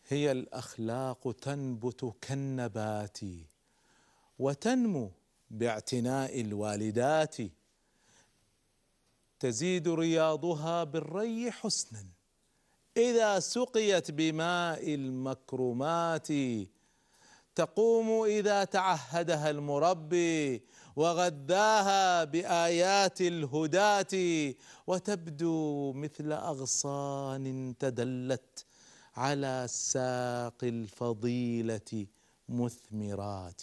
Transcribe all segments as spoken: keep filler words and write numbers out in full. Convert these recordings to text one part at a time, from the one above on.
هي الأخلاق تنبت كالنبات وتنمو باعتناء الوالدات، تزيد رياضها بالري حسنا إذا سقيت بماء المكرمات، تقوم إذا تعهدها المربي وغذاها بآيات الهداة، وتبدو مثل أغصان تدلت على ساق الفضيلة مثمرات.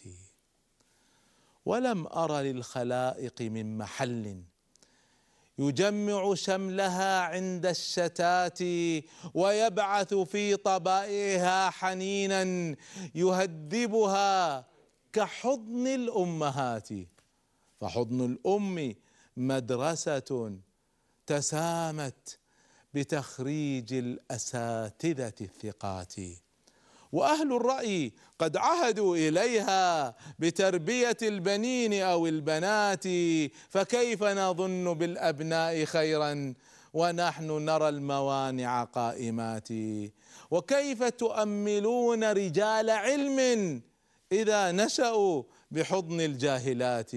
ولم أر للخلائق من محل يجمع شملها عند الشتات، ويبعث في طبائعها حنينا يهذبها كحضن الأمهات. فحضن الأم مدرسة تسامت بتخريج الأساتذة الثقات، وأهل الرأي قد عهدوا إليها بتربية البنين أو البنات، فكيف نظن بالأبناء خيرا ونحن نرى الموانع قائمات؟ وكيف تؤملون رجال علم إذا نشأوا بحضن الجاهلات؟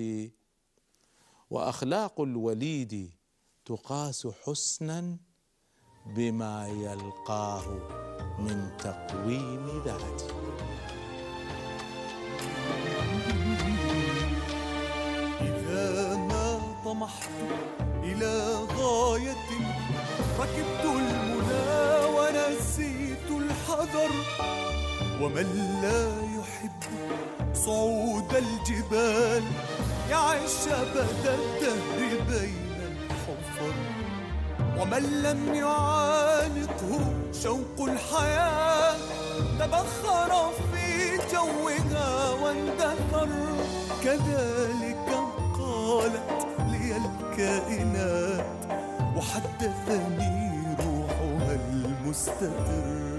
وأخلاق الوليد تقاس حسنا بما يلقاه من تقويم ذاته. إذا ما طمحت إلى غاية ركبت المنى ونسيت الحذر، ومن لا يحب صعود الجبال يعيش أبد الدهر بين الحفر، ومن لم يعانقه شوق الحياة تبخر في جوها واندثر. كذلك قالت لي الكائنات وحدثني روحها المستتر.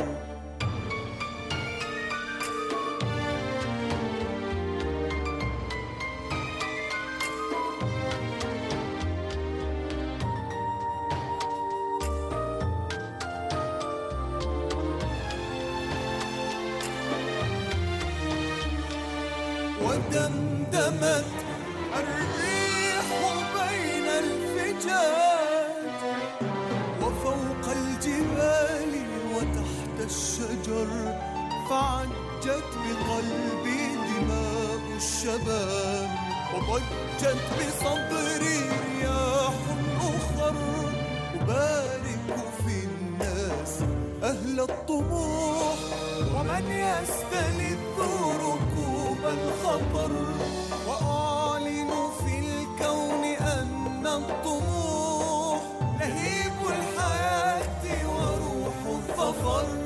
ودمدمت الريح بين الفجاج وفوق الجبال وتحت الشجر، فعجت بقلبي دماء الشباب وضجت بصدري رياح أخر. أبارك في الناس أهل الطموح ومن يستلذ ركوب الخطر، وأعلن في الكون أن الطموح لهيب الحياة وروح الظفر.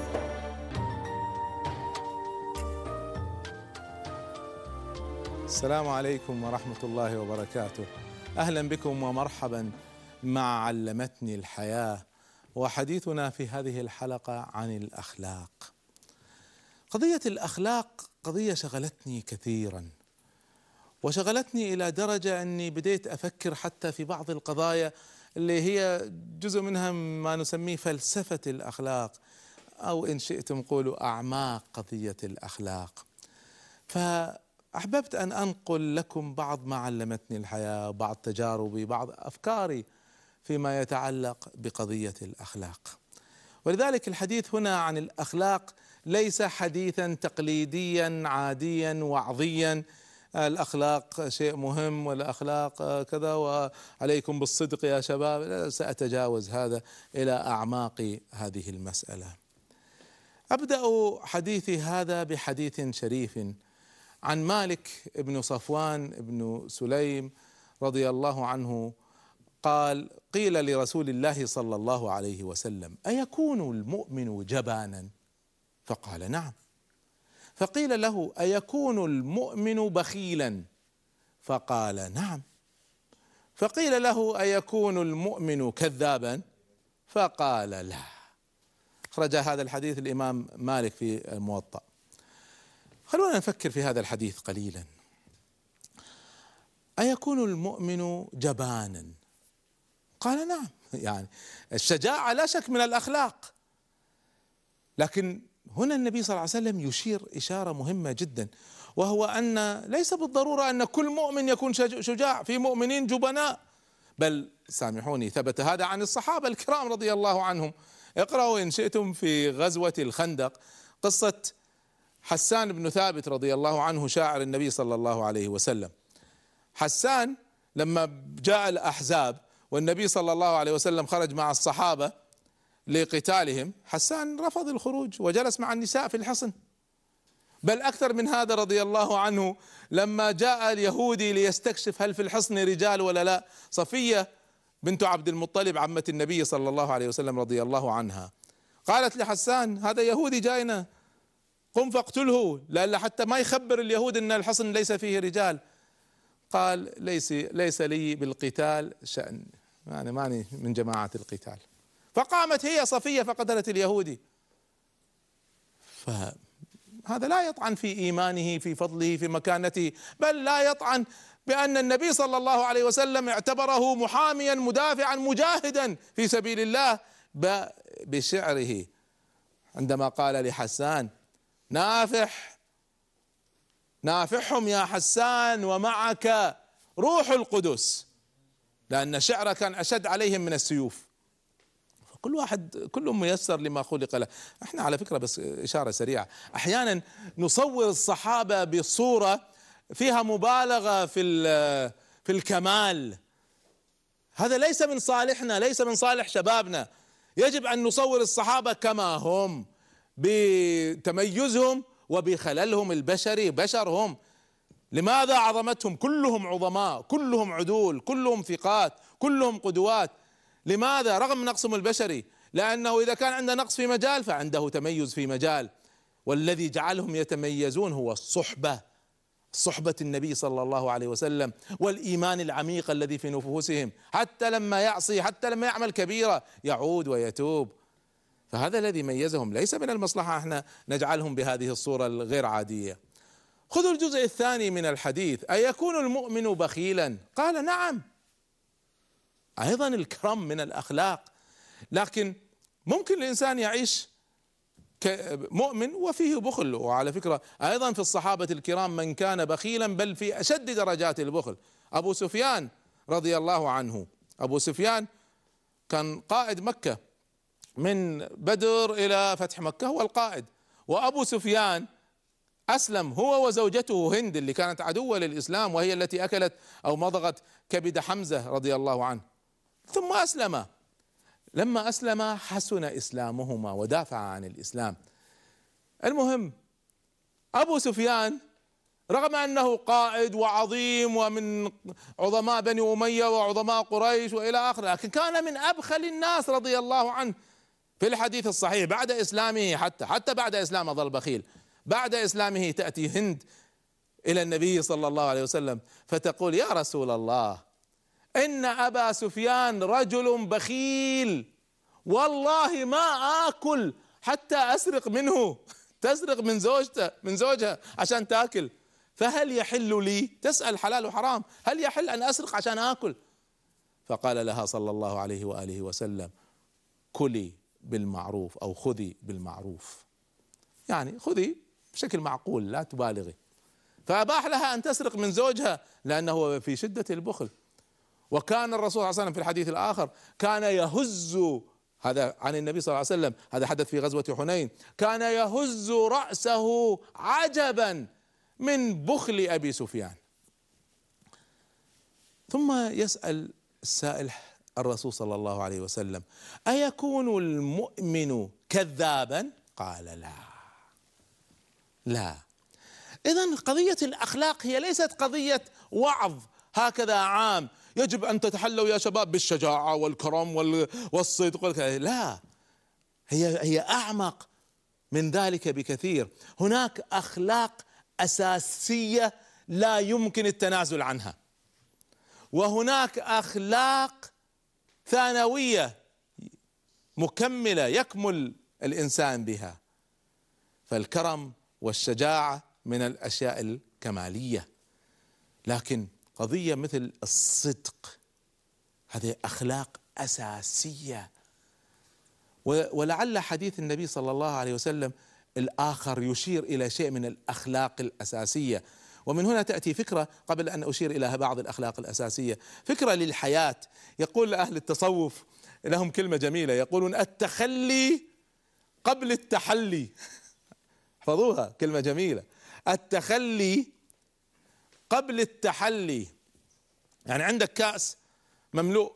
السلام عليكم ورحمة الله وبركاته. أهلا بكم ومرحبا مع علمتني الحياة، وحديثنا في هذه الحلقة عن الأخلاق. قضية الأخلاق قضية شغلتني كثيرا، وشغلتني إلى درجة أني بديت أفكر حتى في بعض القضايا اللي هي جزء منها ما نسميه فلسفة الأخلاق، أو إن شئتم قولوا أعماق قضية الأخلاق. فأحببت أن أنقل لكم بعض ما علمتني الحياة، بعض تجاربي، بعض أفكاري فيما يتعلق بقضية الأخلاق. ولذلك الحديث هنا عن الأخلاق ليس حديثا تقليديا عاديا وعظيا، الأخلاق شيء مهم والأخلاق كذا وعليكم بالصدق يا شباب. سأتجاوز هذا إلى أعماق هذه المسألة. أبدأ حديثي هذا بحديث شريف عن مالك بن صفوان بن سليم رضي الله عنه قال: قيل لرسول الله صلى الله عليه وسلم: أيكون المؤمن جبانا؟ فقال: نعم. فقيل له: أيكون المؤمن بخيلا؟ فقال: نعم. فقيل له: أيكون المؤمن كذابا؟ فقال: لا. أخرج هذا الحديث الإمام مالك في الموطأ. خلونا نفكر في هذا الحديث قليلا. أيكون المؤمن جبانا؟ قال: نعم. يعني الشجاعة لا شك من الأخلاق، لكن هنا النبي صلى الله عليه وسلم يشير إشارة مهمة جدا، وهو أن ليس بالضرورة أن كل مؤمن يكون شجاع، في مؤمنين جبناء، بل سامحوني ثبت هذا عن الصحابة الكرام رضي الله عنهم. اقرأوا إن شئتم في غزوة الخندق قصة حسان بن ثابت رضي الله عنه شاعر النبي صلى الله عليه وسلم. حسان لما جاء الأحزاب والنبي صلى الله عليه وسلم خرج مع الصحابة لقتالهم، حسان رفض الخروج وجلس مع النساء في الحصن. بل أكثر من هذا رضي الله عنه، لما جاء اليهودي ليستكشف هل في الحصن رجال ولا لا، صفية بنت عبد المطلب عمة النبي صلى الله عليه وسلم رضي الله عنها قالت لحسان: هذا يهودي جاينا، قم فاقتله لألا حتى ما يخبر اليهود أن الحصن ليس فيه رجال. قال: ليس ليس لي بالقتال شأن، يعني ماني من جماعة القتال. فقامت هي صفية فقتلت اليهودي. فهذا لا يطعن في إيمانه، في فضله، في مكانته، بل لا يطعن بأن النبي صلى الله عليه وسلم اعتبره محاميا مدافعا مجاهدا في سبيل الله بشعره عندما قال لحسان: نافح نافحهم يا حسان ومعك روح القدس، لأن شعره كان أشد عليهم من السيوف. كل واحد كل ميسر لما خلق له. احنا على فكرة بس إشارة سريعة، أحيانا نصور الصحابة بصورة فيها مبالغة في في الكمال، هذا ليس من صالحنا، ليس من صالح شبابنا. يجب أن نصور الصحابة كما هم، بتميزهم وبخللهم البشري، بشرهم. لماذا عظمتهم؟ كلهم عظماء، كلهم عدول، كلهم ثقات، كلهم قدوات. لماذا؟ رغم نقصهم البشري، لأنه إذا كان عنده نقص في مجال فعنده تميز في مجال، والذي جعلهم يتميزون هو الصحبة، صحبة النبي صلى الله عليه وسلم، والإيمان العميق الذي في نفوسهم، حتى لما يعصي، حتى لما يعمل كبيرة يعود ويتوب. فهذا الذي ميزهم، ليس من المصلحة احنا نجعلهم بهذه الصورة الغير عادية. خذوا الجزء الثاني من الحديث: أيكون المؤمن بخيلا؟ قال: نعم. أيضا الكرم من الأخلاق، لكن ممكن الإنسان يعيش كمؤمن وفيه بخل. وعلى فكرة أيضا في الصحابة الكرام من كان بخيلا، بل في أشد درجات البخل. أبو سفيان رضي الله عنه، أبو سفيان كان قائد مكة من بدر إلى فتح مكة، هو القائد. وأبو سفيان أسلم هو وزوجته هند اللي كانت عدوة للإسلام، وهي التي أكلت أو مضغت كبد حمزة رضي الله عنه، ثم أسلم. لما أسلم حسن إسلامهما ودافع عن الإسلام. المهم أبو سفيان رغم أنه قائد وعظيم ومن عظماء بني أمية وعظماء قريش وإلى آخره، لكن كان من أبخل الناس رضي الله عنه. في الحديث الصحيح بعد إسلامه، حتى حتى بعد إسلامه ظل بخيل. بعد إسلامه تأتي هند إلى النبي صلى الله عليه وسلم فتقول: يا رسول الله، إن أبا سفيان رجل بخيل، والله ما آكل حتى أسرق منه. تسرق من زوجته من زوجها عشان تاكل، فهل يحل لي؟ تسأل حلال وحرام، هل يحل أن أسرق عشان آكل؟ فقال لها صلى الله عليه وآله وسلم: كلي بالمعروف أو خذي بالمعروف، يعني خذي بشكل معقول لا تبالغي. فأباح لها أن تسرق من زوجها لأنه في شدة البخل. وكان الرسول صلى الله عليه وسلم في الحديث الآخر كان يهز، هذا عن النبي صلى الله عليه وسلم، هذا حدث في غزوة حنين، كان يهز رأسه عجبا من بخل أبي سفيان. ثم يسأل السائل الرسول صلى الله عليه وسلم: أيكون المؤمن كذابا؟ قال: لا لا. إذن قضية الأخلاق هي ليست قضية وعظ هكذا عام، يجب أن تتحلوا يا شباب بالشجاعة والكرم والصدق والكلام. لا، هي هي أعمق من ذلك بكثير. هناك أخلاق أساسية لا يمكن التنازل عنها، وهناك أخلاق ثانوية مكملة يكمل الإنسان بها. فالكرم والشجاعة من الأشياء الكمالية، لكن قضية مثل الصدق هذه أخلاق أساسية. ولعل حديث النبي صلى الله عليه وسلم الآخر يشير إلى شيء من الأخلاق الأساسية. ومن هنا تأتي فكرة، قبل أن أشير إلى بعض الأخلاق الأساسية، فكرة للحياة. يقول أهل التصوف لهم كلمة جميلة، يقولون التخلي قبل التحلي. احفظوها، كلمة جميلة، التخلي قبل التحلي. يعني عندك كأس مملوء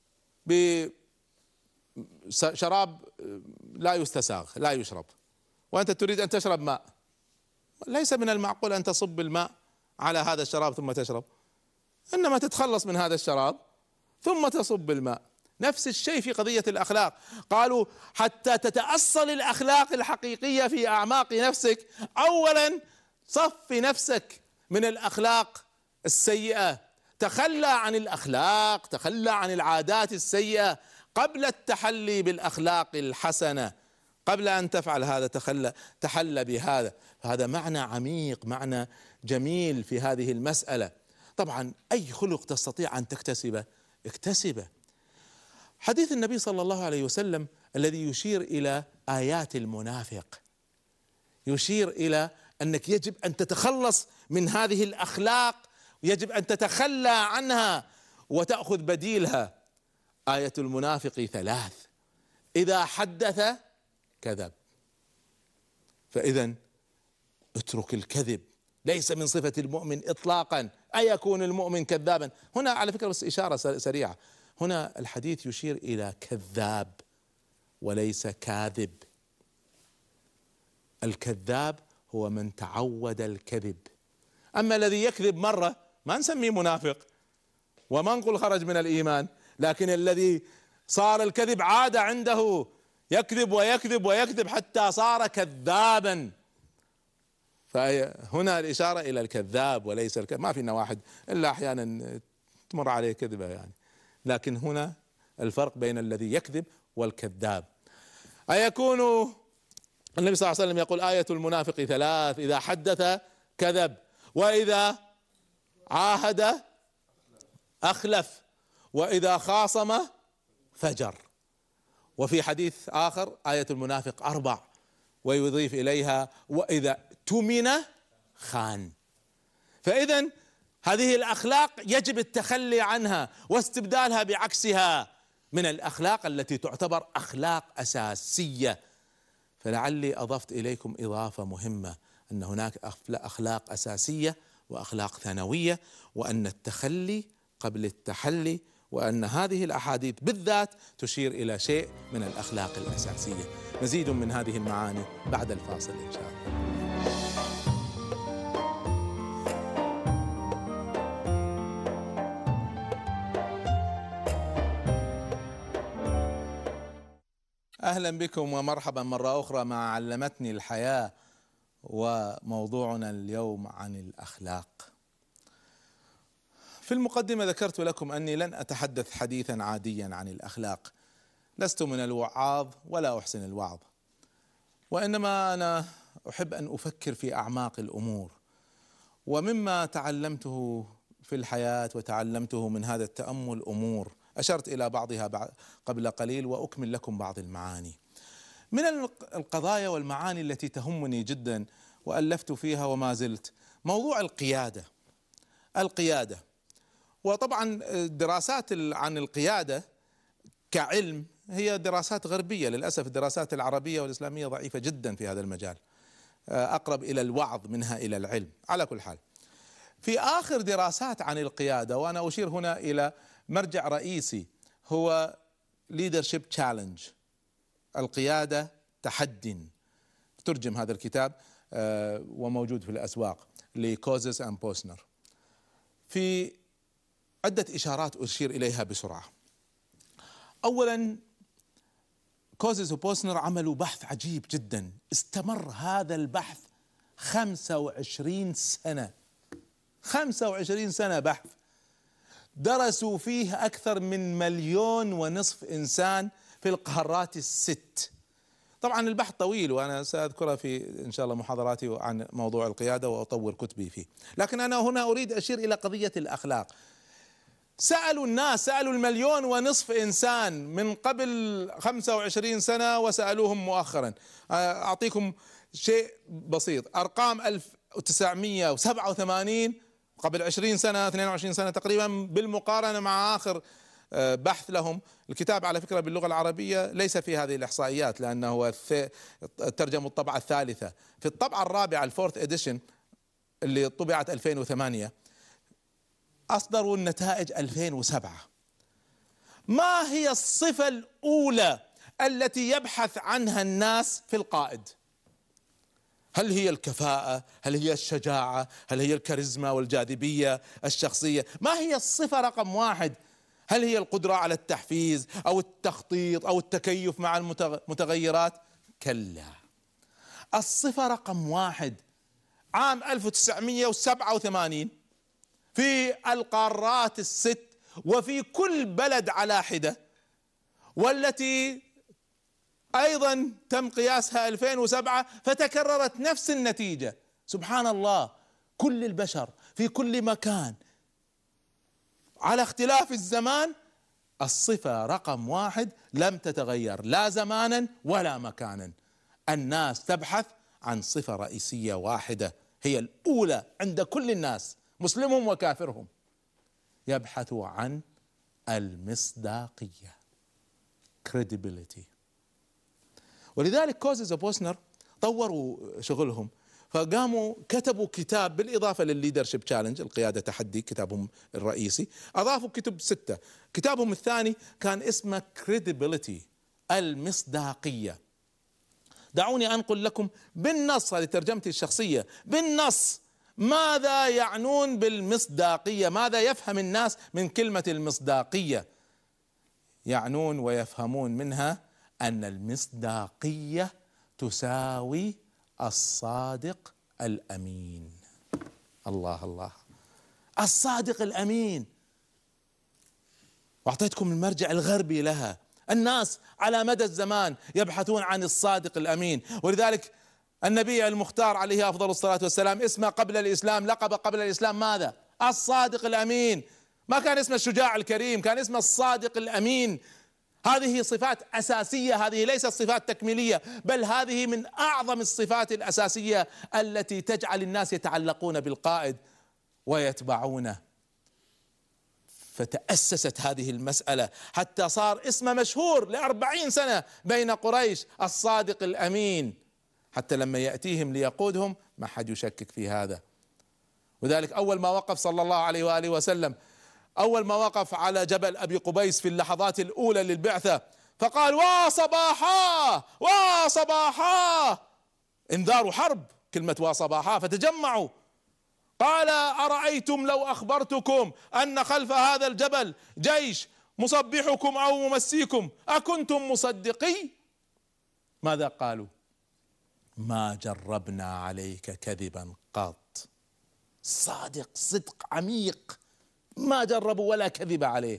بشراب لا يستساغ لا يشرب، وأنت تريد أن تشرب ماء، ليس من المعقول أن تصب الماء على هذا الشراب ثم تشرب، إنما تتخلص من هذا الشراب ثم تصب الماء. نفس الشيء في قضية الأخلاق. قالوا حتى تتأصل الأخلاق الحقيقية في أعماق نفسك، أولا صف نفسك من الأخلاق السيئة، تخلى عن الأخلاق، تخلى عن العادات السيئة قبل التحلي بالأخلاق الحسنة. قبل أن تفعل هذا تخلى تحلى بهذا. هذا معنى عميق، معنى جميل في هذه المسألة. طبعا أي خلق تستطيع أن تكتسبه اكتسبه. حديث النبي صلى الله عليه وسلم الذي يشير إلى آيات المنافق، يشير إلى أنك يجب أن تتخلص من هذه الأخلاق، يجب أن تتخلى عنها وتأخذ بديلها. آية المنافق ثلاث: إذا حدث كذب. فإذا اترك الكذب، ليس من صفة المؤمن إطلاقا. أيكون المؤمن كذابا؟ هنا على فكرة بس إشارة سريعة، هنا الحديث يشير إلى كذاب وليس كاذب. الكذاب هو من تعود الكذب، أما الذي يكذب مرة ما نسميه منافق وما نقول خرج من الإيمان، لكن الذي صار الكذب عادة عنده، يكذب ويكذب ويكذب حتى صار كذابا. فهنا الإشارة إلى الكذاب وليس الكذب. ما فينا واحد إلا أحيانا تمر عليه كذبة يعني، لكن هنا الفرق بين الذي يكذب والكذاب. أيكون النبي صلى الله عليه وسلم يقول آية المنافق ثلاث: إذا حدث كذب، وإذا عاهد أخلف، وإذا خاصم فجر. وفي حديث آخر آية المنافق أربع، ويضيف إليها وإذا اؤتمن خان. فإذا هذه الأخلاق يجب التخلي عنها واستبدالها بعكسها من الأخلاق التي تعتبر أخلاق أساسية. فلعلي أضفت إليكم إضافة مهمة، أن هناك أخلاق أساسية وأخلاق ثانوية، وأن التخلي قبل التحلي، وأن هذه الأحاديث بالذات تشير إلى شيء من الأخلاق الأساسية. مزيد من هذه المعاني بعد الفاصل إن شاء الله. أهلا بكم ومرحبا مرة أخرى مع علمتني الحياة، وموضوعنا اليوم عن الأخلاق. في المقدمة ذكرت لكم أني لن أتحدث حديثا عاديا عن الأخلاق، لست من الوعاظ ولا أحسن الوعظ، وإنما أنا أحب أن أفكر في أعماق الأمور. ومما تعلمته في الحياة وتعلمته من هذا التأمل أمور أشرت إلى بعضها قبل قليل، وأكمل لكم بعض المعاني. من القضايا والمعاني التي تهمني جدا وألفت فيها وما زلت موضوع القيادة. القيادة، وطبعا الدراسات عن القيادة كعلم هي دراسات غربية، للأسف الدراسات العربية والإسلامية ضعيفة جدا في هذا المجال، أقرب إلى الوعظ منها إلى العلم. على كل حال، في آخر دراسات عن القيادة، وأنا أشير هنا إلى مرجع رئيسي هو Leadership Challenge، القيادة تحدٍ، ترجم هذا الكتاب وموجود في الأسواق، لكوزز أند بوسنر. في عدة إشارات أشير إليها بسرعة. أولا، كوزز وبوسنر عملوا بحث عجيب جدا، استمر هذا البحث خمسة وعشرين سنة، خمسة وعشرين سنة بحث، درسوا فيه أكثر من مليون ونصف إنسان في القارات الست. طبعا البحث طويل، وأنا سأذكرها في إن شاء الله محاضراتي عن موضوع القيادة وأطور كتبي فيه، لكن أنا هنا أريد أشير إلى قضية الأخلاق. سألوا الناس، سألوا المليون ونصف إنسان من قبل خمسة وعشرين سنة وسألوهم مؤخرا. أعطيكم شيء بسيط، أرقام ألف وتسعمئة وسبعة وثمانين قبل عشرين سنة اثنين وعشرين سنة تقريبا، بالمقارنة مع آخر بحث لهم. الكتاب على فكرة باللغة العربية ليس في هذه الإحصائيات لأنه ترجم الطبعة الثالثة. في الطبعة الرابعة الفورث اديشن اللي طبعت ألفين وثمانية أصدروا النتائج ألفين وسبعة. ما هي الصفة الأولى التي يبحث عنها الناس في القائد؟ هل هي الكفاءة؟ هل هي الشجاعة؟ هل هي الكاريزما والجاذبية الشخصية؟ ما هي الصفة رقم واحد؟ هل هي القدرة على التحفيز أو التخطيط أو التكيف مع المتغيرات؟ كلا. الصفة رقم واحد عام ألف وتسعمئة وسبعة وثمانين في القارات الست وفي كل بلد على حدة، والتي أيضا تم قياسها ألفين وسبعة فتكررت نفس النتيجة. سبحان الله، كل البشر في كل مكان على اختلاف الزمان، الصفة رقم واحد لم تتغير لا زمانا ولا مكانا. الناس تبحث عن صفة رئيسية واحدة هي الأولى عند كل الناس، مسلمهم وكافرهم، يبحثوا عن المصداقية، credibility. ولذلك كوزز وبوسنر طوروا شغلهم، فقاموا كتبوا كتاب بالإضافة للليدرشيب تشالنج، القيادة تحدي، كتابهم الرئيسي، أضافوا كتب ستة. كتابهم الثاني كان اسمه credibility، المصداقية. دعوني أنقل لكم بالنص، هذه ترجمتي الشخصية، بالنص ماذا يعنون بالمصداقية، ماذا يفهم الناس من كلمة المصداقية. يعنون ويفهمون منها أن المصداقية تساوي الصادق الأمين. الله الله، الصادق الأمين. وأعطيتكم المرجع الغربي لها. الناس على مدى الزمان يبحثون عن الصادق الأمين، ولذلك النبي المختار عليه أفضل الصلاة والسلام اسمه قبل الإسلام، لقب قبل الإسلام ماذا؟ الصادق الأمين. ما كان اسمه الشجاع الكريم، كان اسمه الصادق الأمين. هذه صفات أساسية، هذه ليست صفات تكميلية، بل هذه من أعظم الصفات الأساسية التي تجعل الناس يتعلقون بالقائد ويتبعونه. فتأسست هذه المسألة حتى صار اسمه مشهور لأربعين سنة بين قريش، الصادق الأمين، حتى لما يأتيهم ليقودهم ما حد يشكك في هذا. وذلك أول ما وقف صلى الله عليه وآله وسلم، أول ما وقف على جبل أبي قبيس في اللحظات الأولى للبعثة، فقال: وا صباحا وا صباحا، انذار حرب، كلمة وا صباحا، فتجمعوا. قال: أرأيتم لو أخبرتكم أن خلف هذا الجبل جيش مصبحكم أو ممسيكم أكنتم مصدقي؟ ماذا قالوا؟ ما جربنا عليك كذبا قط. صادق، صدق عميق، ما جربوا ولا كذب عليه.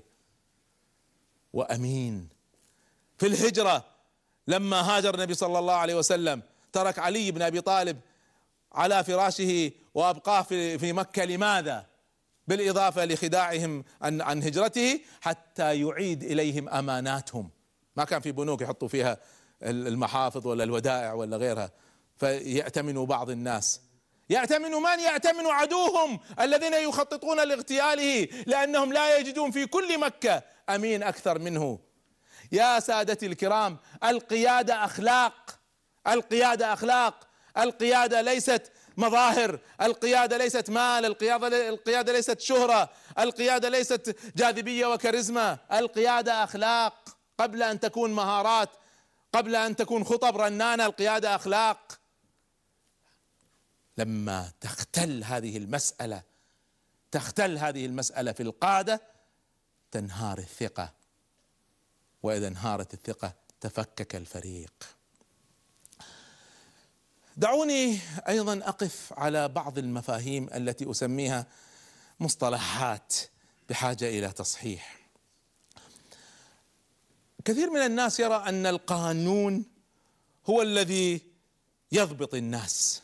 وأمين. في الهجرة لما هاجر النبي صلى الله عليه وسلم ترك علي بن أبي طالب على فراشه وأبقاه في في مكة. لماذا؟ بالإضافة لخداعهم عن عن هجرته حتى يعيد إليهم أماناتهم. ما كان في بنوك يحطوا فيها المحافظ ولا الودائع ولا غيرها، فيأتمنوا بعض الناس. يأتمنوا من؟ يأتمنوا عدوهم الذين يخططون لاغتياله، لأنهم لا يجدون في كل مكة أمين أكثر منه. يا سادتي الكرام، القيادة أخلاق، القيادة أخلاق، القيادة ليست مظاهر، القيادة ليست مال، القيادة القيادة ليست شهرة، القيادة ليست جاذبية وكاريزما، القيادة أخلاق. قبل أن تكون مهارات، قبل أن تكون خطب رنانة، القيادة أخلاق. لما تختل هذه المسألة، تختل هذه المسألة في القادة، تنهار الثقة، وإذا انهارت الثقة تفكك الفريق. دعوني أيضا أقف على بعض المفاهيم التي أسميها مصطلحات بحاجة إلى تصحيح. كثير من الناس يرى أن القانون هو الذي يضبط الناس.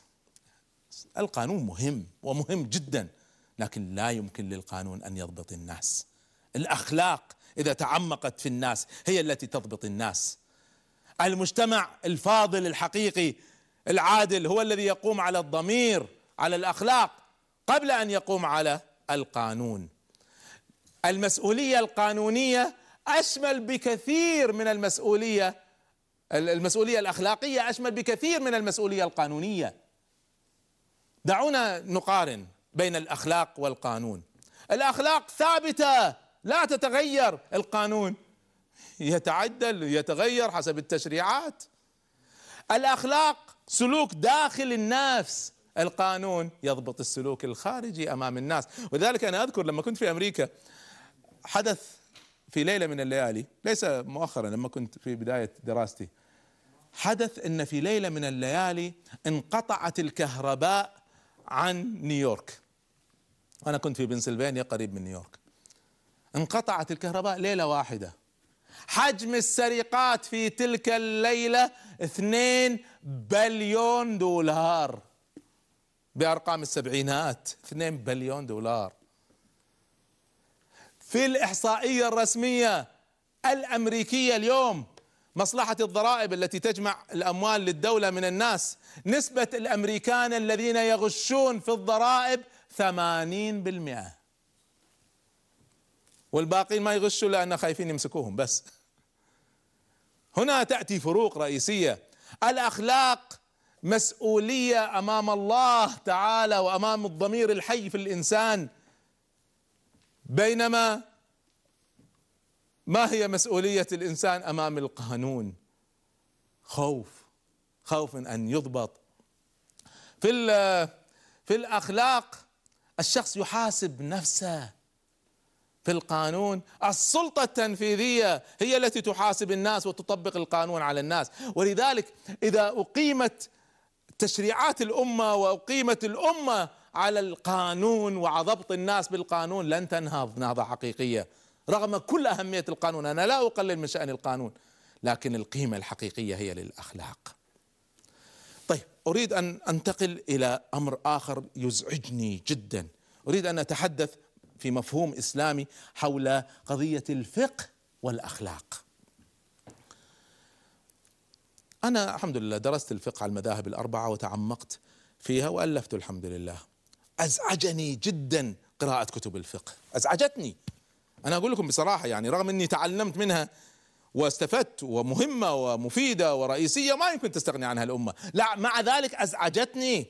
القانون مهم ومهم جدا، لكن لا يمكن للقانون أن يضبط الناس. الأخلاق إذا تعمقت في الناس هي التي تضبط الناس. المجتمع الفاضل الحقيقي العادل هو الذي يقوم على الضمير، على الأخلاق، قبل أن يقوم على القانون. المسؤولية القانونية أشمل بكثير من المسؤولية المسؤولية الأخلاقية أشمل بكثير من المسؤولية القانونية. دعونا نقارن بين الأخلاق والقانون. الأخلاق ثابتة لا تتغير، القانون يتعدل يتغير حسب التشريعات. الأخلاق سلوك داخل النفس، القانون يضبط السلوك الخارجي أمام الناس. ولذلك أنا أذكر لما كنت في أمريكا حدث في ليلة من الليالي، ليس مؤخرا، لما كنت في بداية دراستي، حدث أن في ليلة من الليالي انقطعت الكهرباء عن نيويورك. أنا كنت في بنسلفانيا قريب من نيويورك. انقطعت الكهرباء ليلة واحدة. حجم السرقات في تلك الليلة اثنين بليون دولار، بأرقام السبعينات، اثنين بليون دولار. في الإحصائية الرسمية الأمريكية اليوم، مصلحة الضرائب التي تجمع الأموال للدولة من الناس، نسبة الأمريكان الذين يغشون في الضرائب ثمانين بالمئة، والباقين ما يغشوا لأن خايفين يمسكوهم بس. هنا تأتي فروق رئيسية. الأخلاق مسؤولية أمام الله تعالى وأمام الضمير الحي في الإنسان، بينما ما هي مسؤولية الإنسان أمام القانون؟ خوف، خوف من أن يضبط. في في الأخلاق الشخص يحاسب نفسه. في القانون السلطة التنفيذية هي التي تحاسب الناس وتطبق القانون على الناس. ولذلك إذا أقيمت تشريعات الأمة وأقيمت الأمة على القانون وضبط الناس بالقانون لن تنهض نهضة حقيقية، رغم كل أهمية القانون. أنا لا أقلل من شأن القانون، لكن القيمة الحقيقية هي للأخلاق. طيب، أريد أن أنتقل إلى أمر آخر يزعجني جدا. أريد أن أتحدث في مفهوم إسلامي حول قضية الفقه والأخلاق. أنا الحمد لله درست الفقه على المذاهب الأربعة وتعمقت فيها وألفت الحمد لله. أزعجني جدا قراءة كتب الفقه، أزعجتني. أنا أقول لكم بصراحة، يعني رغم أني تعلمت منها واستفدت ومهمة ومفيدة ورئيسية ما يمكن تستغني عنها الأمة، لا، مع ذلك أزعجتني،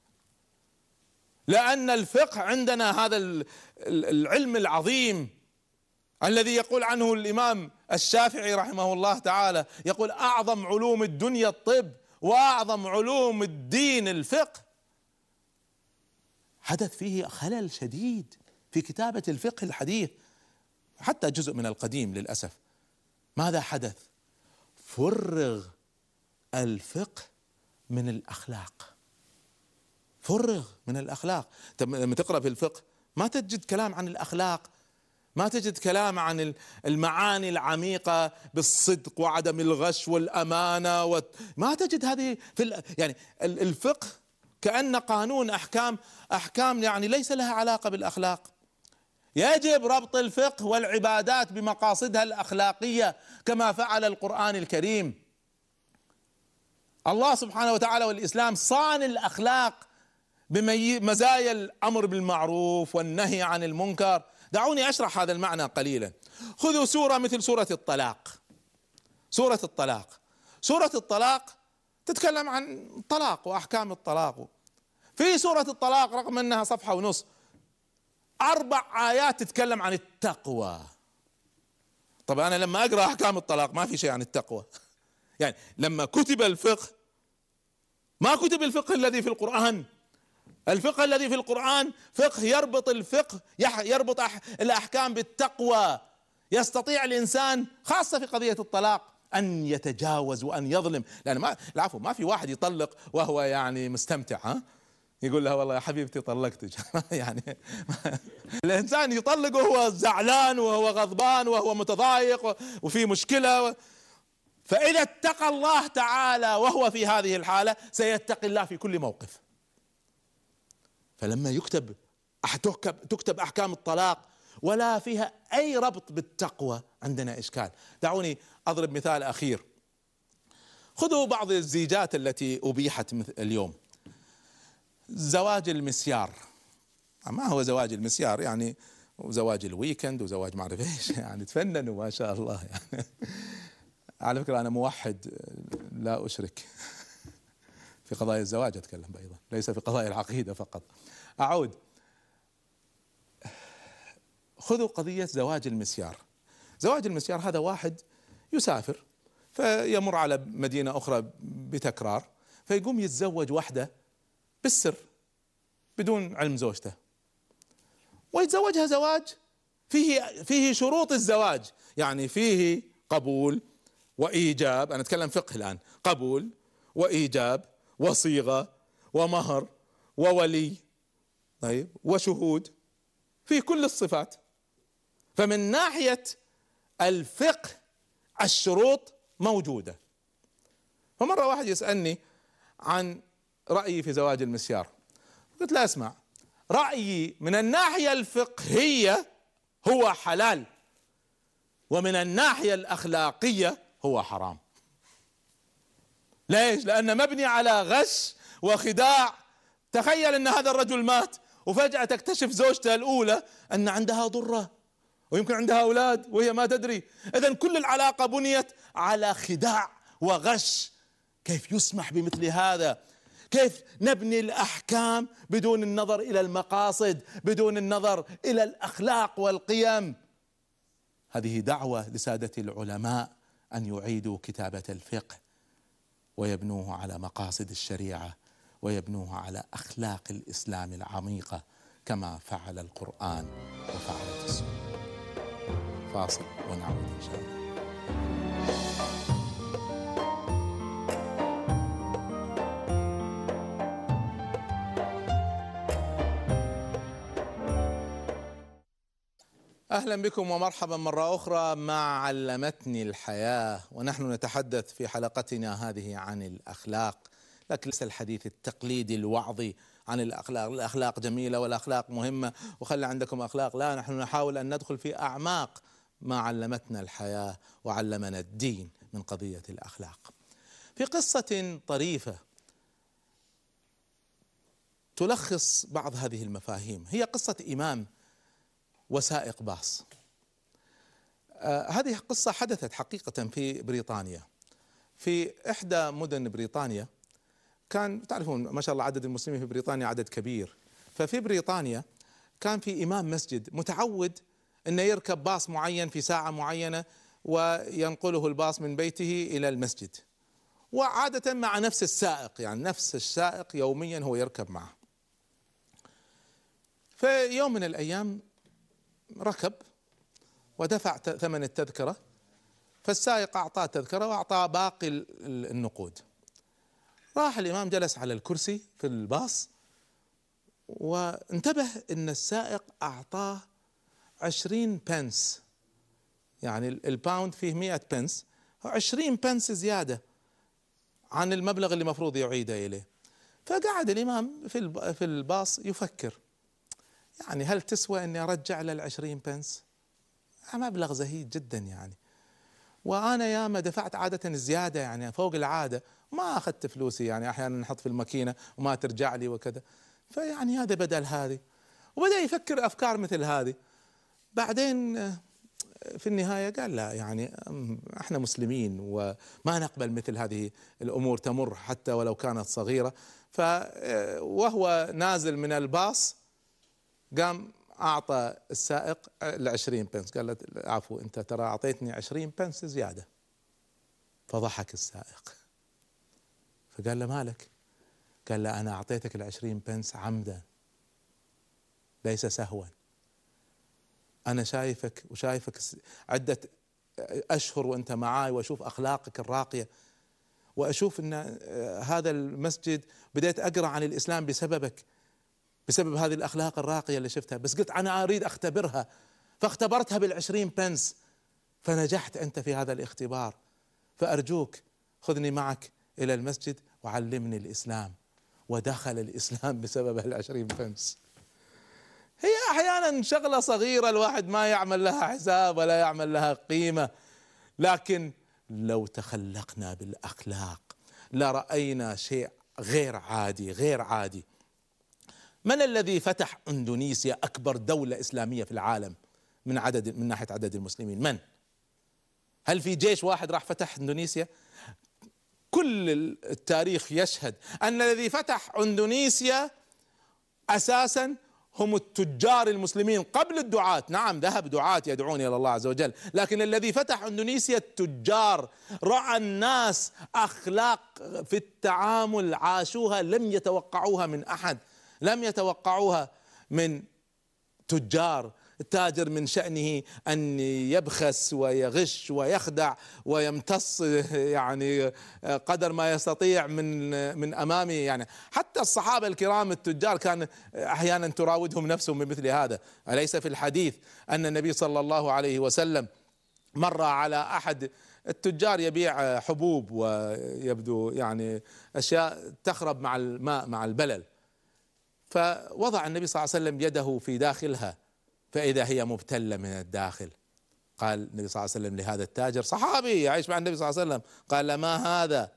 لأن الفقه عندنا هذا العلم العظيم الذي يقول عنه الإمام الشافعي رحمه الله تعالى، يقول أعظم علوم الدنيا الطب وأعظم علوم الدين الفقه. حدث فيه خلل شديد في كتابة الفقه الحديث، حتى جزء من القديم للأسف. ماذا حدث؟ فرغ الفقه من الأخلاق، فرغ من الأخلاق. لما تقرأ في الفقه ما تجد كلام عن الأخلاق، ما تجد كلام عن المعاني العميقة بالصدق وعدم الغش والأمانة و... ما تجد هذه في ال... يعني الفقه كأن قانون أحكام أحكام يعني ليس لها علاقة بالأخلاق. يجب ربط الفقه والعبادات بمقاصدها الأخلاقية كما فعل القرآن الكريم. الله سبحانه وتعالى والإسلام صان الأخلاق بمزايا الأمر بالمعروف والنهي عن المنكر. دعوني أشرح هذا المعنى قليلا. خذوا سورة مثل سورة الطلاق. سورة الطلاق سورة الطلاق تتكلم عن الطلاق وأحكام الطلاق. في سورة الطلاق رغم أنها صفحة ونص أربع آيات تتكلم عن التقوى. طبعا أنا لما أقرأ أحكام الطلاق ما في شيء عن التقوى. يعني لما كتب الفقه ما كتب الفقه الذي في القرآن. الفقه الذي في القرآن فقه يربط الفقه يربط الأحكام بالتقوى. يستطيع الإنسان خاصة في قضية الطلاق أن يتجاوز وأن يظلم، لأن ما العفو ما في واحد يطلق وهو يعني مستمتع، ها يقول لها والله يا حبيبتي طلقتك. يعني الإنسان يطلق وهو زعلان وهو غضبان وهو متضايق وفي مشكلة. فإذا اتقى الله تعالى وهو في هذه الحالة سيتقي الله في كل موقف. فلما يكتب تكتب أحكام الطلاق ولا فيها أي ربط بالتقوى عندنا إشكال. دعوني أضرب مثال أخير. خذوا بعض الزيجات التي أبيحت اليوم، زواج المسيار. ما هو زواج المسيار؟ يعني وزواج الويكند وزواج ما أعرف إيش، يعني تفننوا ما شاء الله يعني. على فكرة أنا موحد لا أشرك في قضايا الزواج، أتكلم أيضا ليس في قضايا العقيدة فقط. أعود، خذوا قضية زواج المسيار. زواج المسيار هذا واحد يسافر فيمر على مدينة أخرى بتكرار، فيقوم يتزوج واحدة بالسر بدون علم زوجته، ويتزوجها زواج فيه فيه شروط الزواج، يعني فيه قبول وإيجاب. أنا أتكلم فقه الآن. قبول وإيجاب وصيغة ومهر وولي، طيب، وشهود، في كل الصفات. فمن ناحية الفقه الشروط موجودة. فمرة واحد يسألني عن رأيي في زواج المسيار، قلت له اسمع، رأيي من الناحية الفقهية هو حلال، ومن الناحية الأخلاقية هو حرام. ليش؟ لأنه مبني على غش وخداع. تخيل أن هذا الرجل مات وفجأة تكتشف زوجته الأولى أن عندها ضرة ويمكن عندها أولاد وهي ما تدري. إذن كل العلاقة بنيت على خداع وغش. كيف يسمح بمثل هذا؟ كيف نبني الأحكام بدون النظر إلى المقاصد، بدون النظر إلى الأخلاق والقيم؟ هذه دعوة لسادة العلماء أن يعيدوا كتابة الفقه ويبنوه على مقاصد الشريعة ويبنوه على أخلاق الإسلام العميقة كما فعل القرآن وفعلت السنة. فاصل ونعود إن شاء الله. أهلا بكم ومرحبا مرة أخرى مع علمتني الحياة، ونحن نتحدث في حلقتنا هذه عن الأخلاق، لكن ليس الحديث التقليدي الوعظي عن الأخلاق. الأخلاق جميلة والأخلاق مهمة وخلي عندكم أخلاق، لا، نحن نحاول أن ندخل في أعماق ما علمتنا الحياة وعلمنا الدين من قضية الأخلاق. في قصة طريفة تلخص بعض هذه المفاهيم، هي قصة إمام وسائق باص. آه هذه قصة حدثت حقيقة في بريطانيا، في إحدى مدن بريطانيا. كان تعرفون ما شاء الله عدد المسلمين في بريطانيا عدد كبير، ففي بريطانيا كان في إمام مسجد متعود أنه يركب باص معين في ساعة معينة وينقله الباص من بيته إلى المسجد، وعادة مع نفس السائق، يعني نفس السائق يوميا هو يركب معه. في يوم من الأيام ركب ودفع ثمن التذكرة، فالسائق أعطاه تذكرة وأعطاه باقي النقود. راح الإمام جلس على الكرسي في الباص وانتبه أن السائق أعطاه عشرين بنس، يعني الباوند فيه مئة بنس، عشرين بنس زيادة عن المبلغ اللي مفروض يعيده إليه. فقعد الإمام في في الباص يفكر، يعني هل تسوى أني أرجع له العشرين بنس؟ مبلغ زهيد جدا يعني، وأنا ياما دفعت عادة زيادة يعني فوق العادة، ما أخذت فلوسي، يعني أحيانا نحط في الماكينة وما ترجع لي وكذا، فيعني هذا بدل هذه. وبدأ يفكر أفكار مثل هذه. بعدين في النهاية قال لا، يعني احنا مسلمين وما نقبل مثل هذه الأمور تمر حتى ولو كانت صغيرة. ف وهو نازل من الباص قام أعطى السائق العشرين بنس، قال له عفو أنت ترى أعطيتني عشرين بنس زيادة. فضحك السائق فقال له مالك؟ قال له أنا أعطيتك العشرين بنس عمدا ليس سهوا، أنا شايفك وشايفك عدة أشهر وأنت معاي وأشوف أخلاقك الراقية، وأشوف أن هذا المسجد بديت أقرأ عن الإسلام بسببك، بسبب هذه الأخلاق الراقية اللي شفتها، بس قلت أنا أريد أختبرها، فاختبرتها بالعشرين بنس فنجحت أنت في هذا الاختبار، فأرجوك خذني معك إلى المسجد وعلمني الإسلام. ودخل الإسلام بسبب العشرين بنس. هي أحيانا شغلة صغيرة الواحد ما يعمل لها حساب ولا يعمل لها قيمة، لكن لو تخلقنا بالأخلاق لرأينا شيء غير عادي غير عادي. من الذي فتح اندونيسيا أكبر دولة إسلامية في العالم من عدد من ناحية عدد المسلمين؟ من؟ هل في جيش واحد راح فتح اندونيسيا؟ كل التاريخ يشهد أن الذي فتح اندونيسيا أساسا هم التجار المسلمين قبل الدعاة. نعم ذهب دعاة يدعون إلى الله عز وجل، لكن الذي فتح اندونيسيا التجار. رأى الناس أخلاق في التعامل عاشوها لم يتوقعوها من أحد، لم يتوقعوها من تجار. التاجر من شأنه أن يبخس ويغش ويخدع ويمتص يعني قدر ما يستطيع من من أمامه. يعني حتى الصحابة الكرام التجار كان أحيانا تراودهم نفسهم بمثل هذا. أليس في الحديث أن النبي صلى الله عليه وسلم مر على أحد التجار يبيع حبوب ويبدو يعني أشياء تخرب مع الماء مع البلل، فوضع النبي صلى الله عليه وسلم يده في داخلها فإذا هي مبتلة من الداخل. قال النبي صلى الله عليه وسلم لهذا التاجر صحابي يعيش مع النبي صلى الله عليه وسلم، قال ما هذا؟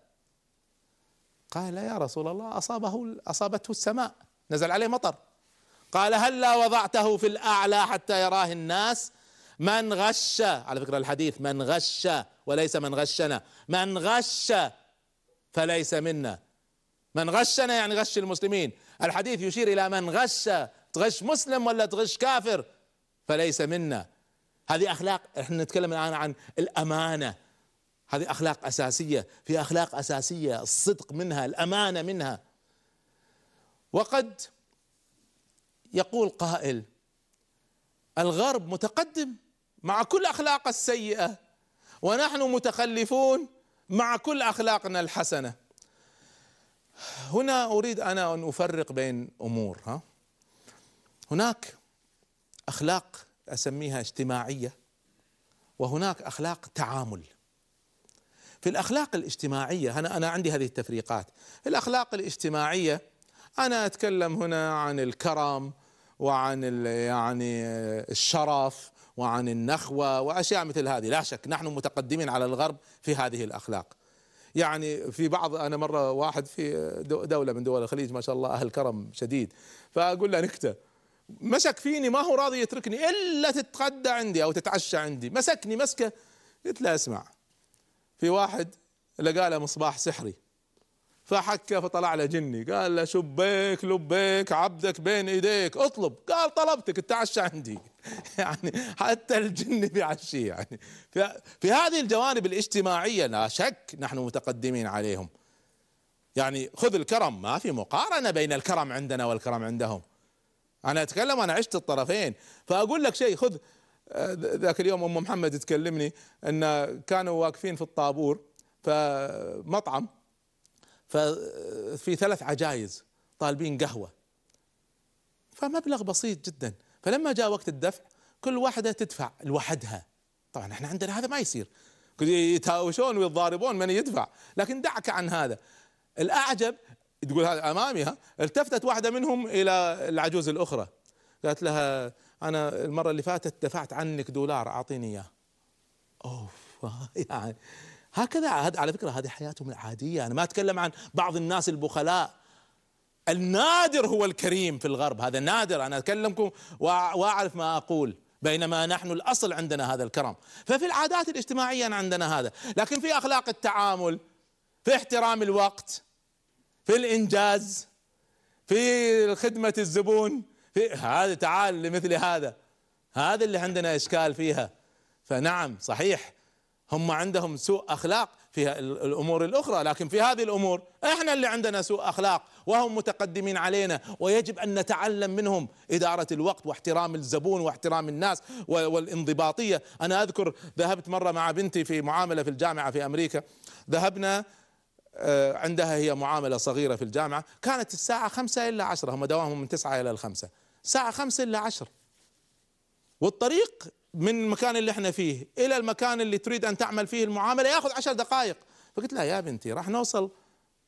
قال يا رسول الله أصابه أصابته السماء، نزل عليه مطر. قال هلا وضعته في الأعلى حتى يراه الناس؟ من غش، على فكرة الحديث من غش وليس من غشنا، من غش فليس منا. من غشنا يعني غش المسلمين، الحديث يشير إلى من غش، تغش مسلم ولا تغش كافر فليس منا. هذه أخلاق. احنا نتكلم الآن عن الأمانة، هذه أخلاق أساسية. في أخلاق أساسية الصدق منها، الأمانة منها. وقد يقول قائل الغرب متقدم مع كل أخلاق السيئة ونحن متخلفون مع كل أخلاقنا الحسنة. هنا أريد أنا أن أفرق بين أمور. ها هناك أخلاق أسميها اجتماعية، وهناك أخلاق تعامل. في الأخلاق الاجتماعية أنا أنا عندي هذه التفريقات. في الأخلاق الاجتماعية أنا أتكلم هنا عن الكرم وعن يعني الشرف وعن النخوة وأشياء مثل هذه. لا شك نحن متقدمين على الغرب في هذه الأخلاق. يعني في بعض، أنا مرة واحد في دولة من دول الخليج ما شاء الله أهل كرم شديد، فأقول له نكتة، مسك فيني ما هو راضي يتركني إلا تتغدى عندي أو تتعشى عندي، مسكني مسكة. قلت له اسمع، في واحد لقى له مصباح سحري فحكه فطلع له جني، قال له شبيك لبيك عبدك بين ايديك اطلب، قال طلبتك التعشى عندي. يعني حتى الجن بيعشيه. يعني في, في هذه الجوانب الاجتماعية لا شك نحن متقدمين عليهم. يعني خذ الكرم، ما في مقارنة بين الكرم عندنا والكرم عندهم. أنا أتكلم أنا عشت الطرفين. فأقول لك شيء، خذ ذاك اليوم أم محمد تكلمني أن كانوا واقفين في الطابور فمطعم، ففي ثلاث عجايز طالبين قهوة، فمبلغ بسيط جدا. فلما جاء وقت الدفع كل واحدة تدفع لوحدها. طبعا احنا عندنا هذا ما يصير، يتهاوشون ويتضاربون من يدفع. لكن دعك عن هذا. الأعجب تقول هذا أمامي، ها التفتت واحدة منهم إلى العجوز الأخرى قالت لها أنا المرة اللي فاتت دفعت عنك دولار أعطيني إياه. أوف. يعني هكذا على فكرة هذه حياتهم العادية. أنا ما أتكلم عن بعض الناس البخلاء، النادر هو الكريم في الغرب، هذا نادر. أنا أتكلمكم وأعرف ما أقول، بينما نحن الأصل عندنا هذا الكرم. ففي العادات الاجتماعية عندنا هذا، لكن في أخلاق التعامل، في احترام الوقت، في الإنجاز، في خدمة الزبون، في هذا تعال لمثل هذا، هذا اللي عندنا إشكال فيها. فنعم صحيح هم عندهم سوء أخلاق في الأمور الأخرى، لكن في هذه الأمور إحنا اللي عندنا سوء أخلاق وهم متقدمين علينا، ويجب أن نتعلم منهم إدارة الوقت واحترام الزبون واحترام الناس والانضباطية. أنا أذكر ذهبت مرة مع بنتي في معاملة في الجامعة في أمريكا، ذهبنا عندها هي معاملة صغيرة في الجامعة، كانت الساعة خمسة إلا عشرة، هم دوامهم من تسعة إلى الخمسة، الساعة خمسة إلا عشر، والطريق من المكان اللي احنا فيه الى المكان اللي تريد ان تعمل فيه المعاملة ياخذ عشر دقائق. فقلت لها يا بنتي راح نوصل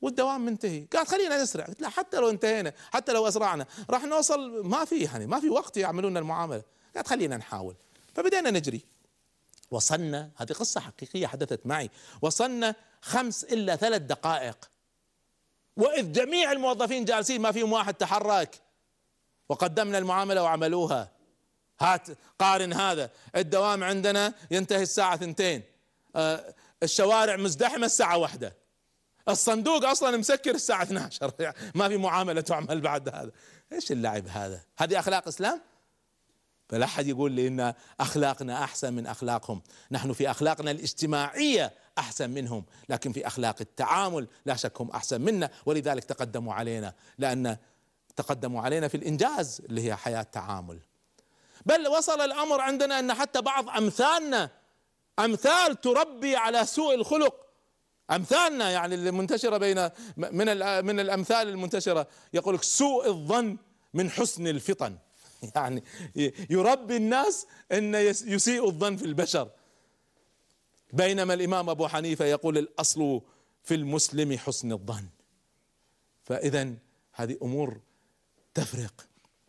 والدوام منتهي. قالت خلينا نسرع. قلت لا، حتى لو انتهينا، حتى لو اسرعنا راح نوصل، ما في يعني ما في وقت يعملون المعامله. قالت خلينا نحاول. فبدينا نجري. وصلنا، هذه قصه حقيقيه حدثت معي، وصلنا خمس الا ثلاث دقائق، واذ جميع الموظفين جالسين ما فيهم واحد تحرك. وقدمنا المعامله وعملوها. هات قارن هذا، الدوام عندنا ينتهي الساعه اثنتين، آه الشوارع مزدحمه الساعه واحدة، الصندوق اصلا مسكر الساعه اثني عشر، يعني ما في معامله تعمل بعد هذا. ايش اللعب هذا؟ هذه اخلاق اسلام؟ فلا احد يقول لي ان اخلاقنا احسن من اخلاقهم. نحن في اخلاقنا الاجتماعيه احسن منهم، لكن في اخلاق التعامل لا شك هم احسن منا، ولذلك تقدموا علينا، لان تقدموا علينا في الانجاز اللي هي حياه تعامل. بل وصل الامر عندنا ان حتى بعض امثالنا امثال تربي على سوء الخلق. امثالنا يعني المنتشره بين من من الامثال المنتشره، يقول لك سوء الظن من حسن الفطن، يعني يربي الناس ان يسيء الظن في البشر. بينما الامام ابو حنيفه يقول الاصل في المسلم حسن الظن. فاذا هذه امور تفرق.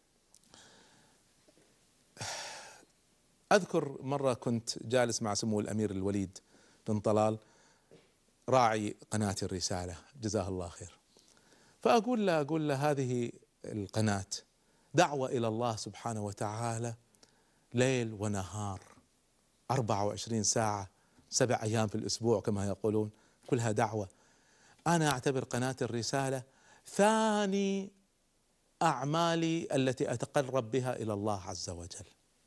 اذكر مره كنت جالس مع سمو الامير الوليد بن طلال راعي قناة الرسالة جزاه الله خير، فأقول له أقول له هذه القناة دعوة إلى الله سبحانه وتعالى ليل ونهار، أربعة وعشرين ساعة، سبع أيام في الأسبوع كما يقولون، كلها دعوة. أنا أعتبر قناة الرسالة ثاني أعمالي التي أتقرب بها إلى الله عز وجل.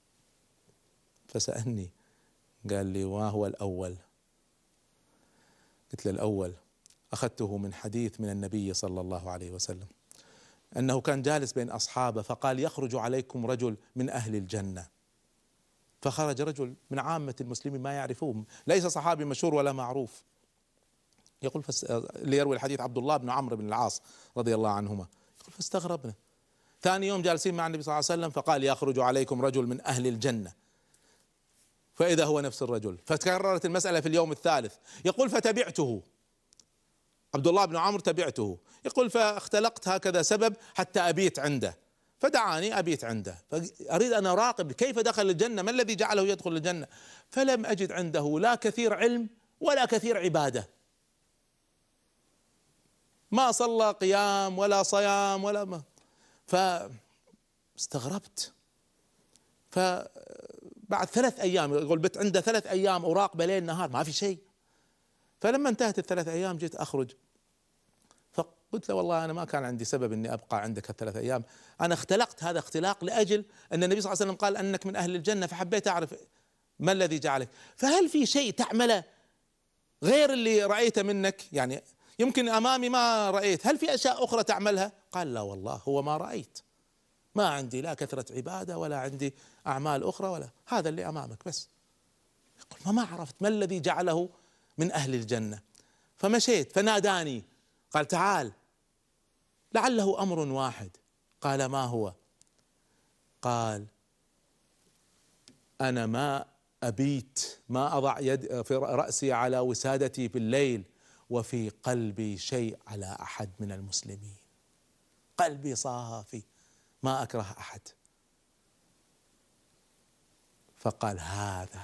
فسألني قال لي ما هو الأول؟ قلت له الأول أخذته من حديث من النبي صلى الله عليه وسلم أنه كان جالس بين أصحابه فقال يخرج عليكم رجل من أهل الجنة، فخرج رجل من عامة المسلمين ما يعرفوه، ليس صحابي مشهور ولا معروف. يقول فس... اللي يروي الحديث عبد الله بن عمرو بن العاص رضي الله عنهما. يقول فاستغربنا. ثاني يوم جالسين مع النبي صلى الله عليه وسلم فقال يخرج عليكم رجل من أهل الجنة، فإذا هو نفس الرجل. فتكررت المسألة في اليوم الثالث. يقول فتبعته عبد الله بن عمرو، تبعته. يقول فاختلقت هكذا سبب حتى أبيت عنده، فدعاني أبيت عنده، فأريد أن أراقب كيف دخل الجنة، ما الذي جعله يدخل الجنة. فلم أجد عنده لا كثير علم ولا كثير عبادة، ما صلى قيام ولا صيام ولا ما. فاستغربت. فبعد ثلاث أيام يقول بت عنده ثلاث أيام أراقبه ليل نهار ما في شيء. فلما انتهت الثلاث أيام جيت أخرج، فقلت له والله أنا ما كان عندي سبب إني أبقى عندك الثلاث أيام، أنا اختلقت هذا اختلاق لأجل أن النبي صلى الله عليه وسلم قال أنك من أهل الجنة، فحبيت أعرف ما الذي جعلك. فهل في شيء تعمله غير اللي رأيته منك؟ يعني يمكن أمامي ما رأيت، هل في أشياء أخرى تعملها؟ قال لا والله هو ما رأيت، ما عندي لا كثرة عبادة ولا عندي أعمال أخرى ولا، هذا اللي أمامك بس. يقول ما ما عرفت ما الذي جعله من أهل الجنة. فمشيت فناداني قال تعال لعله أمر واحد. قال ما هو؟ قال أنا ما أبيت ما أضع يد في رأسي على وسادتي في الليل وفي قلبي شيء على أحد من المسلمين، قلبي صافي ما أكره أحد. فقال هذا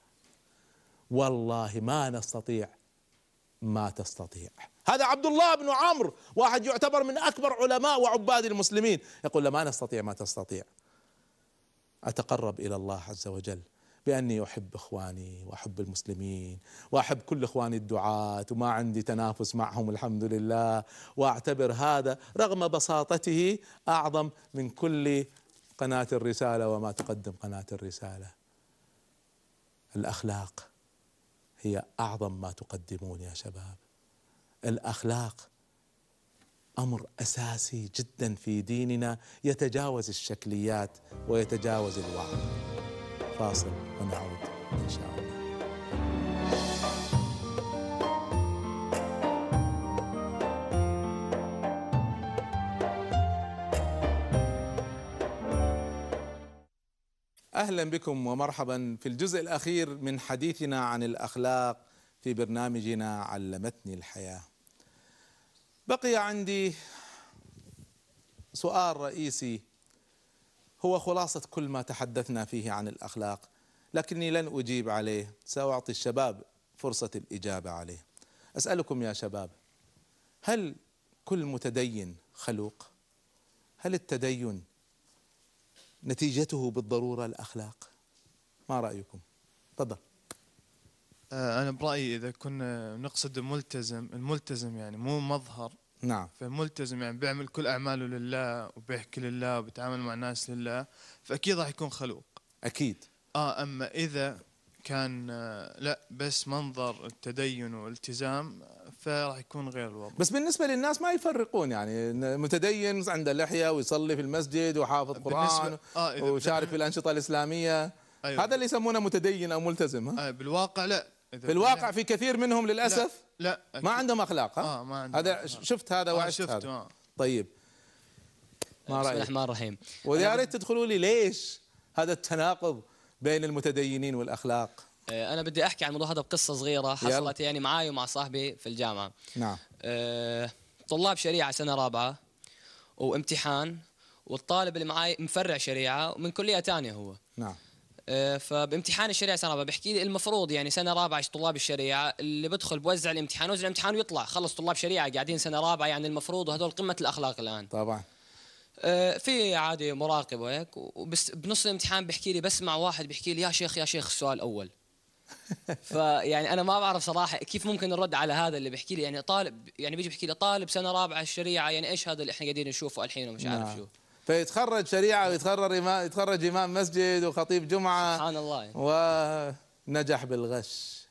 والله ما نستطيع ما تستطيع. هذا عبد الله بن عمرو واحد يعتبر من أكبر علماء وعباد المسلمين، يقول له ما نستطيع ما تستطيع. أتقرب إلى الله عز وجل بأني أحب إخواني وأحب المسلمين وأحب كل إخواني الدعاة وما عندي تنافس معهم الحمد لله، وأعتبر هذا رغم بساطته أعظم من كل قناة الرسالة وما تقدم قناة الرسالة. الأخلاق هي أعظم ما تقدمون يا شباب. الأخلاق أمر أساسي جدا في ديننا يتجاوز الشكليات ويتجاوز الوعظ. فاصل ونعود إن شاء الله. أهلا بكم ومرحبا في الجزء الأخير من حديثنا عن الأخلاق في برنامجنا علمتني الحياة. بقي عندي سؤال رئيسي هو خلاصة كل ما تحدثنا فيه عن الأخلاق، لكني لن أجيب عليه، سأعطي الشباب فرصة الإجابة عليه. أسألكم يا شباب، هل كل متدين خلوق؟ هل التدين نتيجته بالضرورة الأخلاق؟ ما رأيكم؟ تفضل. أنا برأيي إذا كنا نقصد ملتزم، الملتزم يعني مو مظهر. نعم. فملتزم يعني بيعمل كل أعماله لله وبيحكي لله وبيتعامل مع الناس لله، فأكيد راح يكون خلوق. أكيد. آه أما إذا كان لا بس منظر التدين والالتزام فراح يكون غير الوضع. بس بالنسبة للناس ما يفرقون، يعني متدين عنده لحية ويصلي في المسجد وحافظ قرآن آه وشارك في الأنشطة الإسلامية. أيوة. هذا اللي يسمونه متدين أو ملتزم. ها؟ آه بالواقع لا. في الواقع في كثير منهم للأسف لا, لا ما عندهم أخلاق. ها؟ آه ما عندهم هذا شفت هذا وعشت هذا. آه. طيب ما رأيك؟ بسم الله الرحمن الرحيم. ويا ريت تدخلوا لي ليش هذا التناقض بين المتدينين والأخلاق. أنا بدي أحكي عن الموضوع هذا بقصة صغيرة حصلت يعني معي ومع صاحبي في الجامعة. نعم. أه طلاب شريعة سنة رابعة وامتحان، والطالب اللي معي مفرع شريعة ومن كلية تانية هو. نعم. أه فبامتحان الشريعة سنة رابعة بحكي لي المفروض يعني سنة رابعة طلاب الشريعة اللي بدخل بوزع الامتحان، وزع الامتحان ويطلع خلص طلاب شريعة قاعدين سنة رابعة، يعني المفروض وهذول قمة الأخلاق الآن. طبعا. أه في عادي مراقب وهيك، وبس بنص الامتحان بحكي لي بسمع واحد بحكي لي يا شيخ يا شيخ السؤال الأول. فيعني انا ما بعرف صراحه كيف ممكن نرد على هذا اللي بيحكي لي، يعني طالب يعني بيجي بيحكي لي طالب سنه رابعه الشريعه، يعني ايش هذا اللي احنا قاعدين نشوفه الحين ومش عارف شو. فيتخرج شريعه ويتخرج امام، يتخرج امام مسجد وخطيب جمعه سبحان الله، ونجح بالغش،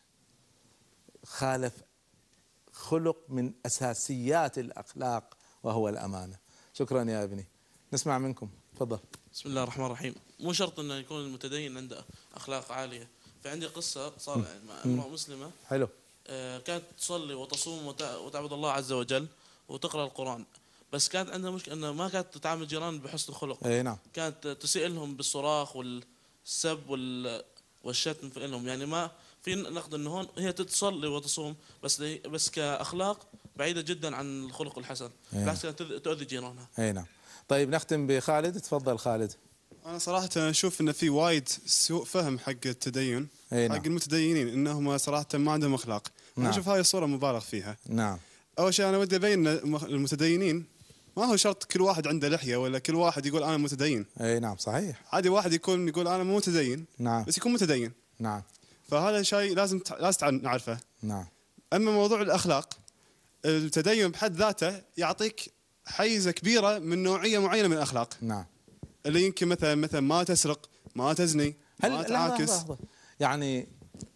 خالف خلق من اساسيات الاخلاق وهو الامانه. شكرا يا ابني. نسمع منكم، تفضل. بسم الله الرحمن الرحيم. مو شرط انه يكون المتدين عنده اخلاق عاليه. فعندي قصة صار مع امرأة مسلمة. حلو. آه كانت تصلي وتصوم وتعبد الله عز وجل وتقرأ القرآن، بس كانت عندها مشكلة أنها ما كانت تتعامل الجيران بحسن الخلق. اي نعم. كانت تسيء لهم بالصراخ والسب والشتم في لهم، يعني ما في نقد أنه هون هي تصلي وتصوم بس بس كأخلاق بعيدة جدا عن الخلق الحسن، بالعكس كانت تؤذي جيرانها. اي نعم. طيب نختم بخالد، تفضل خالد. أنا صراحة أشوف إن في وايد سوء فهم حق التدين، نعم. حق المتدينين إنهم صراحة ما عندهم أخلاق. نعم. أنا أشوف هاي الصورة مبالغ فيها. نعم. أول شيء أنا ودي أبين المتدينين ما هو شرط كل واحد عنده لحية ولا كل واحد يقول أنا متدين. أي نعم صحيح. عادي واحد يكون يقول أنا مو متدين. نعم. بس يكون متدين. نعم. فهذا شيء لازم لازم نعرفه. نعم. أما موضوع الأخلاق، التدين بحد ذاته يعطيك حيزة كبيرة من نوعية معينة من الأخلاق. نعم. اللي يمكن مثلا مثلا ما تسرق، ما تزني، ما تعاكس. يعني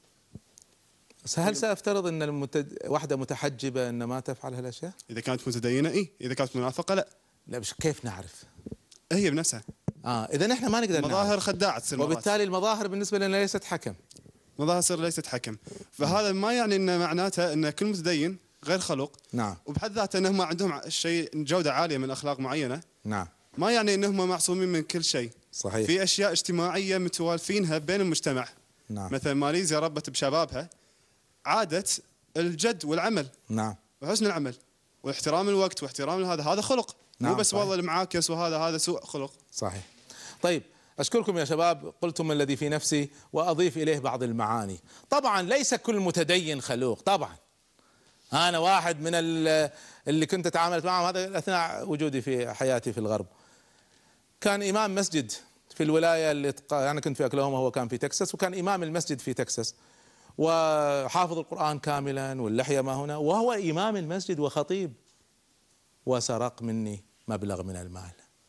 هل سأفترض ان المتد... واحدة متحجبة ان ما تفعل هالاشياء؟ اذا كانت متدينة اي، اذا كانت منافقة لا. لا مش كيف نعرف؟ هي بنفسها. اه اذا نحن ما نقدر نعرف. مظاهر خداعة تصير، وبالتالي المظاهر بالنسبة لنا ليست حكم. مظاهر تصير ليست حكم، فهذا ما يعني ان معناته ان كل متدين غير خلق. نعم. وبحد ذاته انهم عندهم شيء جودة عالية من اخلاق معينة. نعم. ما يعني انهم معصومين من كل شيء. صحيح. في اشياء اجتماعية متوالفينها بين المجتمع. نعم. مثلا ماليزيا ربت بشبابها عادة الجد والعمل. نعم. وحسن العمل واحترام الوقت واحترام هذا، هذا خلق. نعم. مو بس صحيح. والله المعاكس وهذا هذا سوء خلق. صحيح. طيب أشكركم يا شباب، قلتم الذي في نفسي وأضيف إليه بعض المعاني. طبعا ليس كل متدين خلوق، طبعا أنا واحد من اللي كنت أتعاملت معهم هذا أثناء وجودي في حياتي في الغرب. كان إمام مسجد في الولاية اللي أنا كنت في أكلاهوما، هو كان في تكساس، وكان إمام المسجد في تكساس وحافظ القرآن كاملا واللحية ما هنا، وهو إمام المسجد وخطيب، وسرق مني مبلغ من المال.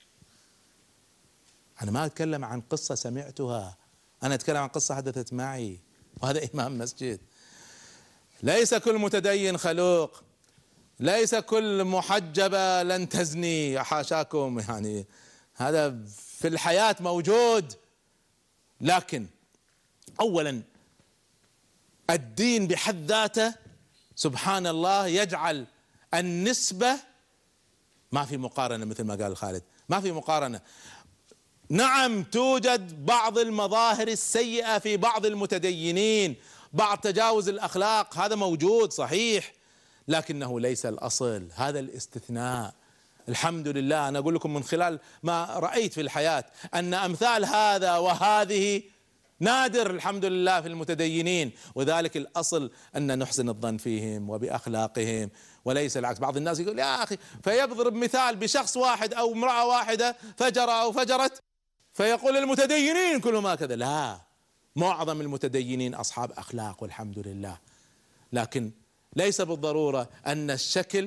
أنا ما أتكلم عن قصة سمعتها، أنا أتكلم عن قصة حدثت معي، وهذا إمام مسجد. ليس كل متدين خلوق، ليس كل محجبة لن تزني، حاشاكم، يعني هذا في الحياة موجود. لكن أولا الدين بحد ذاته سبحان الله يجعل النسبة ما في مقارنة، مثل ما قال خالد ما في مقارنة. نعم توجد بعض المظاهر السيئة في بعض المتدينين، بعض تجاوز الأخلاق، هذا موجود صحيح، لكنه ليس الأصل، هذا الاستثناء. الحمد لله، أنا أقول لكم من خلال ما رأيت في الحياة أن أمثال هذا وهذه نادر الحمد لله في المتدينين، وذلك الأصل أن نحسن الظن فيهم وبأخلاقهم وليس العكس. بعض الناس يقول يا أخي، فيضرب مثال بشخص واحد أو امرأة واحدة فجر أو فجرت فيقول المتدينين كلهم هكذا. لا، معظم المتدينين أصحاب أخلاق والحمد لله، لكن ليس بالضرورة أن الشكل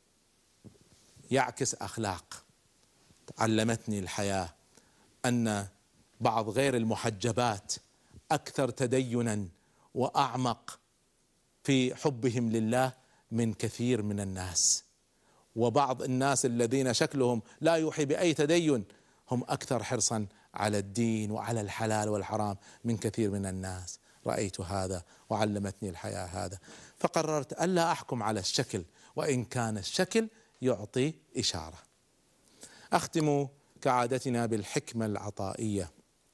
يعكس أخلاق. علمتني الحياة أن بعض غير المحجبات أكثر تدينا وأعمق في حبهم لله من كثير من الناس، وبعض الناس الذين شكلهم لا يوحي بأي تدين هم أكثر حرصا على الدين وعلى الحلال والحرام من كثير من الناس. رأيت هذا وعلمتني الحياة هذا، فقررت ألا أحكم على الشكل وإن كان الشكل يعطي إشارة. أختم كعادتنا بالحكمة العطائية.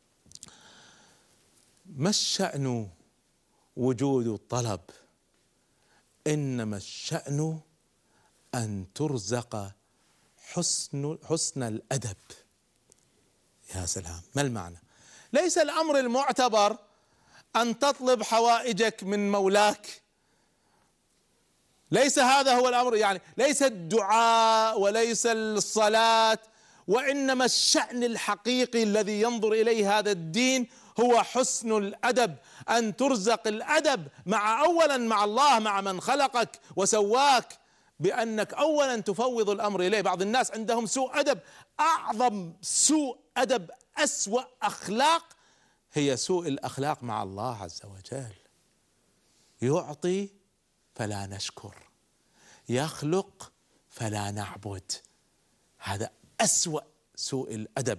ما الشأن وجود الطلب؟ إنما الشأن أن ترزق حسن حسن الأدب. يا سلام، ما المعنى؟ ليس الأمر المعتبر أن تطلب حوائجك من مولاك، ليس هذا هو الأمر، يعني ليس الدعاء وليس الصلاة، وإنما الشأن الحقيقي الذي ينظر إليه هذا الدين هو حسن الأدب، أن ترزق الأدب مع أولا مع الله، مع من خلقك وسواك، بأنك أولا تفوض الأمر إليه. بعض الناس عندهم سوء أدب، أعظم سوء أدب، أسوأ أخلاق هي سوء الأخلاق مع الله عز وجل. يعطي فلا نشكر، يخلق فلا نعبد، هذا أسوأ سوء الأدب.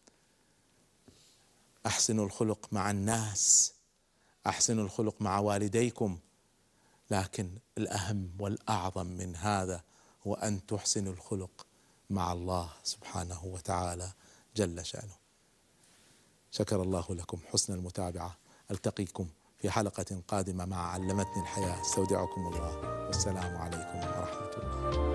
أحسنوا الخلق مع الناس، أحسنوا الخلق مع والديكم، لكن الأهم والأعظم من هذا هو أن تحسنوا الخلق مع الله سبحانه وتعالى جل شأنه. شكر الله لكم حسن المتابعة، ألتقيكم في حلقة قادمة مع علمتني الحياة. استودعكم الله، والسلام عليكم ورحمة الله.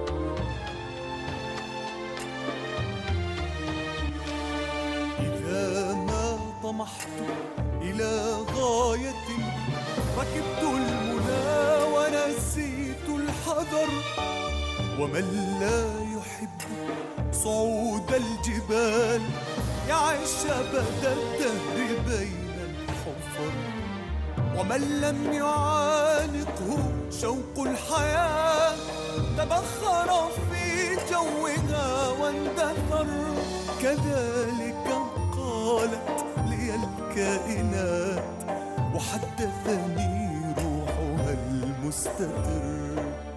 إذا ما طمحت إلى غاية ركبت المنى ونسيت الحذر، ومن لا يحب صعود الجبال يعيش أبد الدهر بين الحفر، ومن لم يعانقه شوق الحياة تبخر في جوها واندثر. كذلك قالت لي الكائنات وحدثني روحها المستقر.